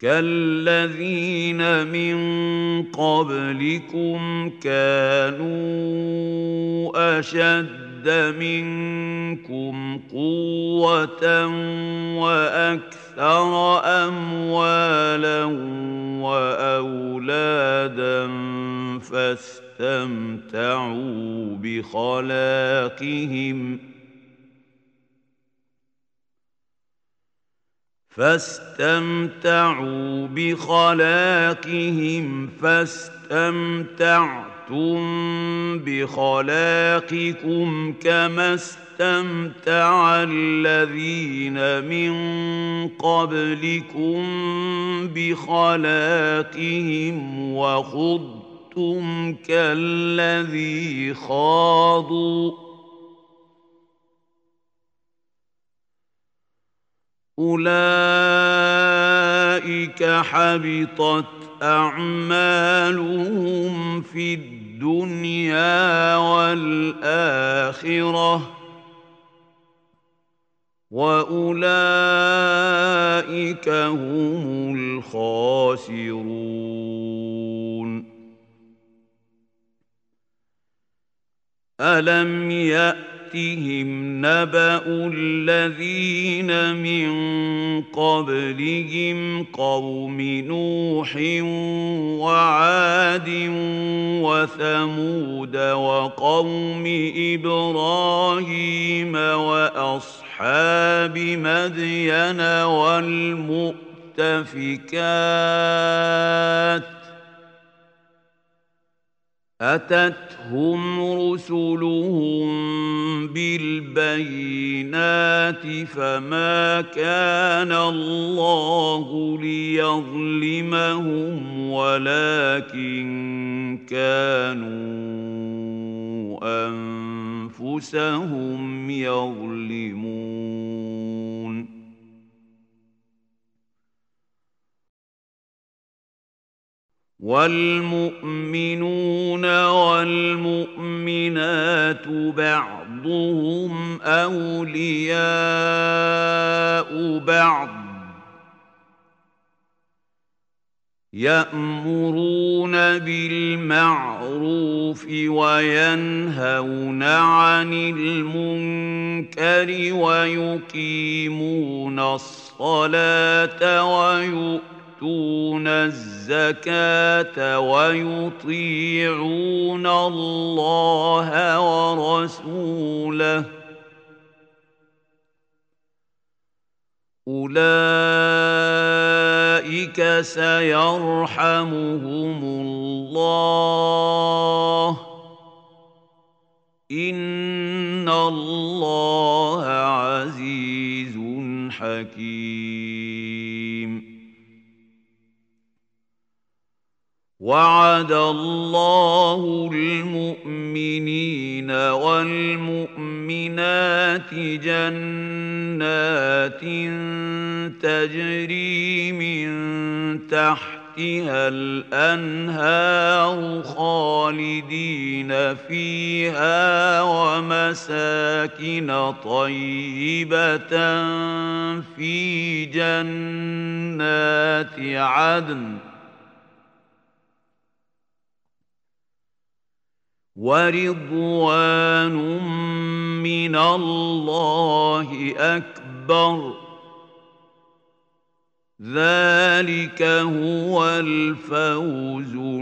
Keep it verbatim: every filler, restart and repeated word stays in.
كالذين من قبلكم كانوا أشد منكم قوة وأكثر أموالا وأولادا فاستمتعوا بخلاقهم فاستمتعوا بخلاقهم فاستمتعتم بخلاقكم كما استمتع الذين من قبلكم بخلاقهم وخضتم كالذي خاضوا أولئك حبطت أعمالهم في الدنيا والآخرة وأولئك هم الخاسرون. ألم يأتهم نبأ الذين من قبلهم قوم نوح وعاد وثمود وقوم إبراهيم وأصحاب مدين والمؤتفكات أتتهم رسلهم بالبينات فما كان الله ليظلمهم ولكن كانوا أنفسهم يظلمون. والمؤمنون والمؤمنات بعضهم أولياء بعض يأمرون بالمعروف وينهون عن المنكر ويقيمون الصلاة ويؤمنون يؤتون الزكاة ويطيعون الله ورسوله أولئك سيرحمهم الله إن الله عزيز حكيم. وعد الله المؤمنين والمؤمنات جنات تجري من تحتها الأنهار خالدين فيها ومساكن طيبة في جنات عدن ورضوان من الله أكبر ذلك هو الفوز